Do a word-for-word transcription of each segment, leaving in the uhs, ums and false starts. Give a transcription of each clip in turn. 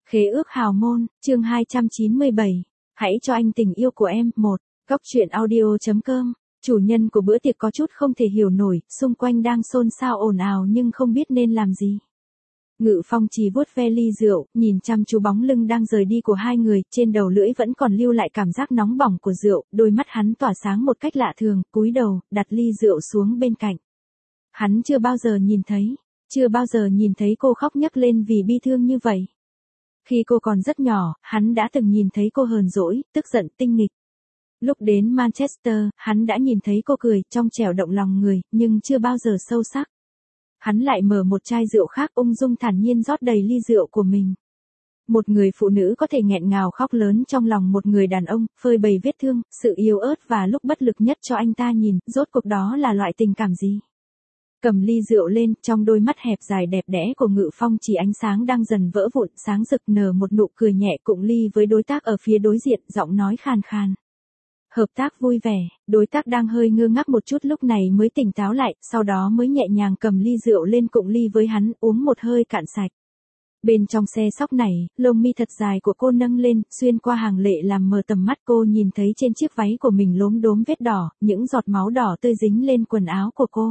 Khế ước hào môn, chương hai trăm chín mươi bảy. Hãy cho anh tình yêu của em. một. Góc truyện audio chấm com. Chủ nhân của bữa tiệc có chút không thể hiểu nổi, xung quanh đang xôn xao ồn ào nhưng không biết nên làm gì. Ngự Phong chỉ vuốt ve ly rượu, nhìn chăm chú bóng lưng đang rời đi của hai người, trên đầu lưỡi vẫn còn lưu lại cảm giác nóng bỏng của rượu, đôi mắt hắn tỏa sáng một cách lạ thường, cúi đầu, đặt ly rượu xuống bên cạnh. Hắn chưa bao giờ nhìn thấy, chưa bao giờ nhìn thấy cô khóc nhấc lên vì bi thương như vậy. Khi cô còn rất nhỏ, hắn đã từng nhìn thấy cô hờn dỗi, tức giận, tinh nghịch. Lúc đến Manchester, hắn đã nhìn thấy cô cười, trong trẻo động lòng người, nhưng chưa bao giờ sâu sắc. Hắn lại mở một chai rượu khác, ung dung thản nhiên rót đầy ly rượu của mình. Một người phụ nữ có thể nghẹn ngào khóc lớn trong lòng một người đàn ông, phơi bày vết thương, sự yếu ớt và lúc bất lực nhất cho anh ta nhìn, rốt cuộc đó là loại tình cảm gì? Cầm ly rượu lên, trong đôi mắt hẹp dài đẹp đẽ của Ngự Phong chỉ ánh sáng đang dần vỡ vụn, sáng rực nở một nụ cười nhẹ cụng ly với đối tác ở phía đối diện, giọng nói khàn khàn. Hợp tác vui vẻ, đối tác đang hơi ngơ ngác một chút lúc này mới tỉnh táo lại, sau đó mới nhẹ nhàng cầm ly rượu lên cụng ly với hắn, uống một hơi cạn sạch. Bên trong xe sóc này, lông mi thật dài của cô nâng lên, xuyên qua hàng lệ làm mờ tầm mắt cô nhìn thấy trên chiếc váy của mình lốm đốm vết đỏ, những giọt máu đỏ tươi dính lên quần áo của cô.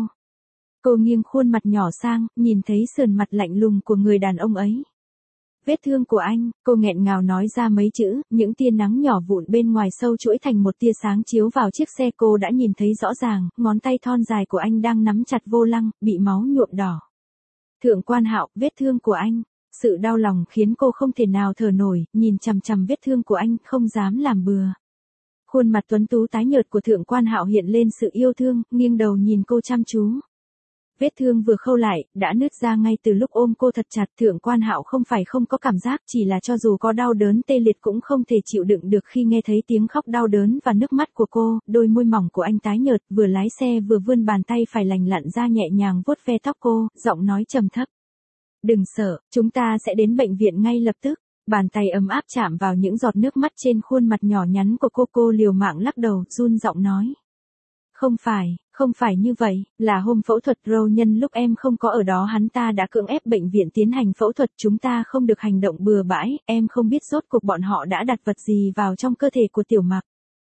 Cô nghiêng khuôn mặt nhỏ sang, nhìn thấy sườn mặt lạnh lùng của người đàn ông ấy. Vết thương của anh, cô nghẹn ngào nói ra mấy chữ, những tia nắng nhỏ vụn bên ngoài sâu chuỗi thành một tia sáng chiếu vào chiếc xe, cô đã nhìn thấy rõ ràng, ngón tay thon dài của anh đang nắm chặt vô lăng, bị máu nhuộm đỏ. Thượng quan Hạo, vết thương của anh. Sự đau lòng khiến cô không thể nào thở nổi, nhìn chằm chằm vết thương của anh, không dám làm bừa. Khuôn mặt tuấn tú tái nhợt của Thượng quan Hạo hiện lên sự yêu thương, nghiêng đầu nhìn cô chăm chú. Vết thương vừa khâu lại, đã nứt ra ngay từ lúc ôm cô thật chặt. Thượng quan Hạo không phải không có cảm giác, chỉ là cho dù có đau đớn tê liệt cũng không thể chịu đựng được khi nghe thấy tiếng khóc đau đớn và nước mắt của cô. Đôi môi mỏng của anh tái nhợt, vừa lái xe vừa vươn bàn tay phải lành lặn ra nhẹ nhàng vuốt ve tóc cô, giọng nói trầm thấp. Đừng sợ, chúng ta sẽ đến bệnh viện ngay lập tức. Bàn tay ấm áp chạm vào những giọt nước mắt trên khuôn mặt nhỏ nhắn của cô, cô liều mạng lắc đầu, run giọng nói. Không phải, không phải như vậy, là hôm phẫu thuật Row nhân lúc em không có ở đó hắn ta đã cưỡng ép bệnh viện tiến hành phẫu thuật, chúng ta không được hành động bừa bãi, em không biết rốt cuộc bọn họ đã đặt vật gì vào trong cơ thể của Tiểu Mặc.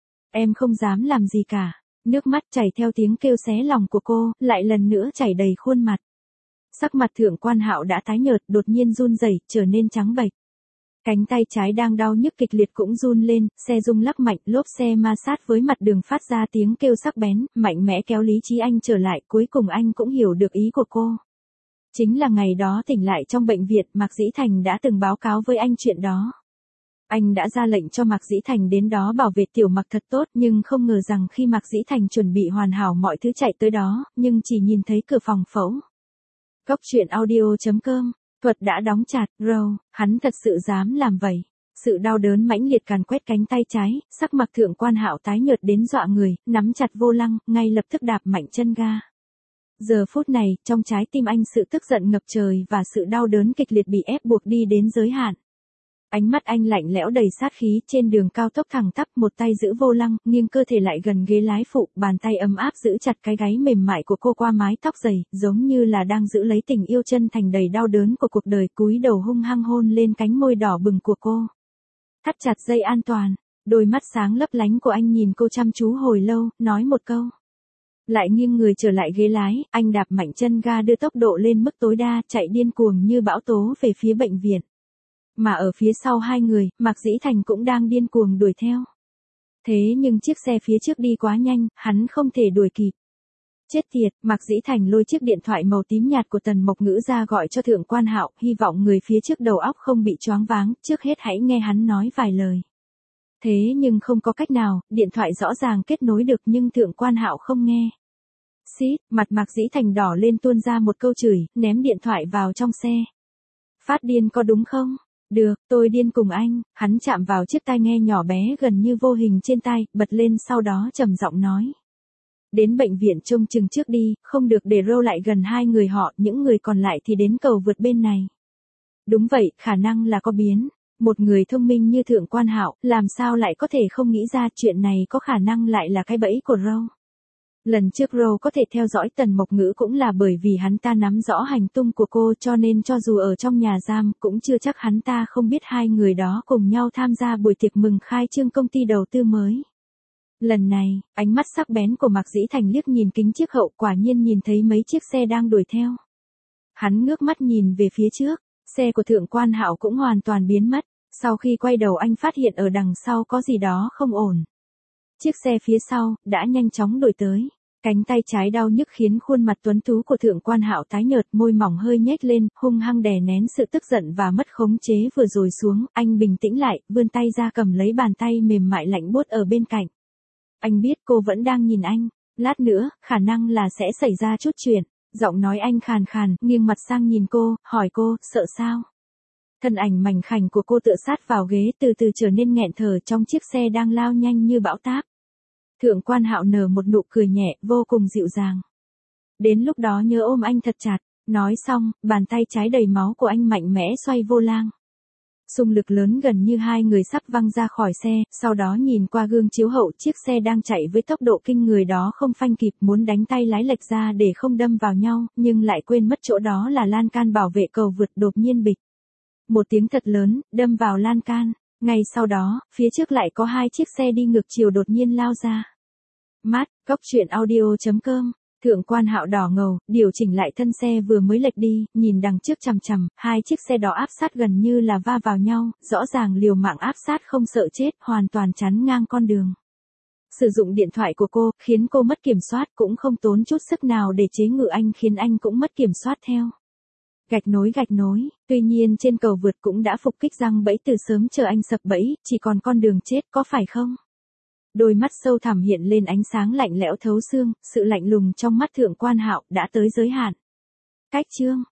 Em không dám làm gì cả. Nước mắt chảy theo tiếng kêu xé lòng của cô, lại lần nữa chảy đầy khuôn mặt. Sắc mặt Thượng quan Hạo đã tái nhợt, đột nhiên run rẩy, trở nên trắng bệch. Cánh tay trái đang đau nhức kịch liệt cũng run lên, xe rung lắc mạnh, lốp xe ma sát với mặt đường phát ra tiếng kêu sắc bén, mạnh mẽ kéo lý trí anh trở lại, cuối cùng anh cũng hiểu được ý của cô. Chính là ngày đó tỉnh lại trong bệnh viện, Mạc Dĩ Thành đã từng báo cáo với anh chuyện đó. Anh đã ra lệnh cho Mạc Dĩ Thành đến đó bảo vệ Tiểu Mặc thật tốt, nhưng không ngờ rằng khi Mạc Dĩ Thành chuẩn bị hoàn hảo mọi thứ chạy tới đó, nhưng chỉ nhìn thấy cửa phòng phẫu. Góc truyện audio chấm com. Thuật đã đóng chặt, Row, hắn thật sự dám làm vậy. Sự đau đớn mãnh liệt càn quét cánh tay trái, sắc mặt Thượng quan Hạo tái nhợt đến dọa người, nắm chặt vô lăng, ngay lập tức đạp mạnh chân ga. Giờ phút này, trong trái tim anh sự tức giận ngập trời và sự đau đớn kịch liệt bị ép buộc đi đến giới hạn. Ánh mắt anh lạnh lẽo đầy sát khí, trên đường cao tốc thẳng tắp, một tay giữ vô lăng, nghiêng cơ thể lại gần ghế lái phụ, bàn tay ấm áp giữ chặt cái gáy mềm mại của cô qua mái tóc dày, giống như là đang giữ lấy tình yêu chân thành đầy đau đớn của cuộc đời, cúi đầu hung hăng hôn lên cánh môi đỏ bừng của cô. Thắt chặt dây an toàn, đôi mắt sáng lấp lánh của anh nhìn cô chăm chú hồi lâu, nói một câu. Lại nghiêng người trở lại ghế lái, anh đạp mạnh chân ga đưa tốc độ lên mức tối đa, chạy điên cuồng như bão tố về phía bệnh viện. Mà ở phía sau hai người, Mạc Dĩ Thành cũng đang điên cuồng đuổi theo. Thế nhưng chiếc xe phía trước đi quá nhanh, hắn không thể đuổi kịp. Chết tiệt, Mạc Dĩ Thành lôi chiếc điện thoại màu tím nhạt của Tần Mộc Ngữ ra gọi cho Thượng quan Hạo, hy vọng người phía trước đầu óc không bị choáng váng, trước hết hãy nghe hắn nói vài lời. Thế nhưng không có cách nào, điện thoại rõ ràng kết nối được nhưng Thượng quan Hạo không nghe. Xít, mặt Mạc Dĩ Thành đỏ lên tuôn ra một câu chửi, ném điện thoại vào trong xe. Phát điên có đúng không? Được, tôi điên cùng anh. Hắn chạm vào chiếc tai nghe nhỏ bé gần như vô hình trên tai, bật lên sau đó trầm giọng nói. Đến bệnh viện trông chừng trước đi, không được để Row lại gần hai người họ, những người còn lại thì đến cầu vượt bên này. Đúng vậy, khả năng là có biến. Một người thông minh như Thượng quan Hạo, làm sao lại có thể không nghĩ ra chuyện này có khả năng lại là cái bẫy của Row. Lần trước Rose có thể theo dõi Tần Mộc Ngữ cũng là bởi vì hắn ta nắm rõ hành tung của cô, cho nên cho dù ở trong nhà giam cũng chưa chắc hắn ta không biết hai người đó cùng nhau tham gia buổi tiệc mừng khai trương công ty đầu tư mới. Lần này, ánh mắt sắc bén của Mạc Dĩ Thành liếc nhìn kính chiếc hậu, quả nhiên nhìn thấy mấy chiếc xe đang đuổi theo. Hắn ngước mắt nhìn về phía trước, xe của Thượng Quan Hạo cũng hoàn toàn biến mất, sau khi quay đầu anh phát hiện ở đằng sau có gì đó không ổn. Chiếc xe phía sau đã nhanh chóng đuổi tới, cánh tay trái đau nhức khiến khuôn mặt tuấn tú của Thượng Quan Hạo tái nhợt, môi mỏng hơi nhếch lên, hung hăng đè nén sự tức giận và mất khống chế vừa rồi xuống, anh bình tĩnh lại, vươn tay ra cầm lấy bàn tay mềm mại lạnh buốt ở bên cạnh. Anh biết cô vẫn đang nhìn anh, lát nữa, khả năng là sẽ xảy ra chút chuyện. Giọng nói anh khàn khàn, nghiêng mặt sang nhìn cô, hỏi cô, sợ sao? Thân ảnh mảnh khảnh của cô tựa sát vào ghế, từ từ trở nên nghẹn thở trong chiếc xe đang lao nhanh như bão táp. Thượng Quan Hạo nở một nụ cười nhẹ, vô cùng dịu dàng. Đến lúc đó nhớ ôm anh thật chặt. Nói xong, bàn tay trái đầy máu của anh mạnh mẽ xoay vô lăng. Xung lực lớn gần như hai người sắp văng ra khỏi xe, sau đó nhìn qua gương chiếu hậu, chiếc xe đang chạy với tốc độ kinh người đó không phanh kịp, muốn đánh tay lái lệch ra để không đâm vào nhau, nhưng lại quên mất chỗ đó là lan can bảo vệ cầu vượt, đột nhiên bịch. Một tiếng thật lớn, đâm vào lan can, ngay sau đó, phía trước lại có hai chiếc xe đi ngược chiều đột nhiên lao ra. Mát, góc truyện audio chấm com. Thượng Quan Hạo đỏ ngầu, điều chỉnh lại thân xe vừa mới lệch đi, nhìn đằng trước chằm chằm, hai chiếc xe đó áp sát gần như là va vào nhau, rõ ràng liều mạng áp sát không sợ chết, hoàn toàn chắn ngang con đường. Sử dụng điện thoại của cô, khiến cô mất kiểm soát, cũng không tốn chút sức nào để chế ngự anh, khiến anh cũng mất kiểm soát theo. Gạch nối gạch nối, tuy nhiên trên cầu vượt cũng đã phục kích răng bẫy từ sớm, chờ anh sập bẫy, chỉ còn con đường chết, có phải không? Đôi mắt sâu thẳm hiện lên ánh sáng lạnh lẽo thấu xương, sự lạnh lùng trong mắt Thượng Quan Hạo đã tới giới hạn. Cách chương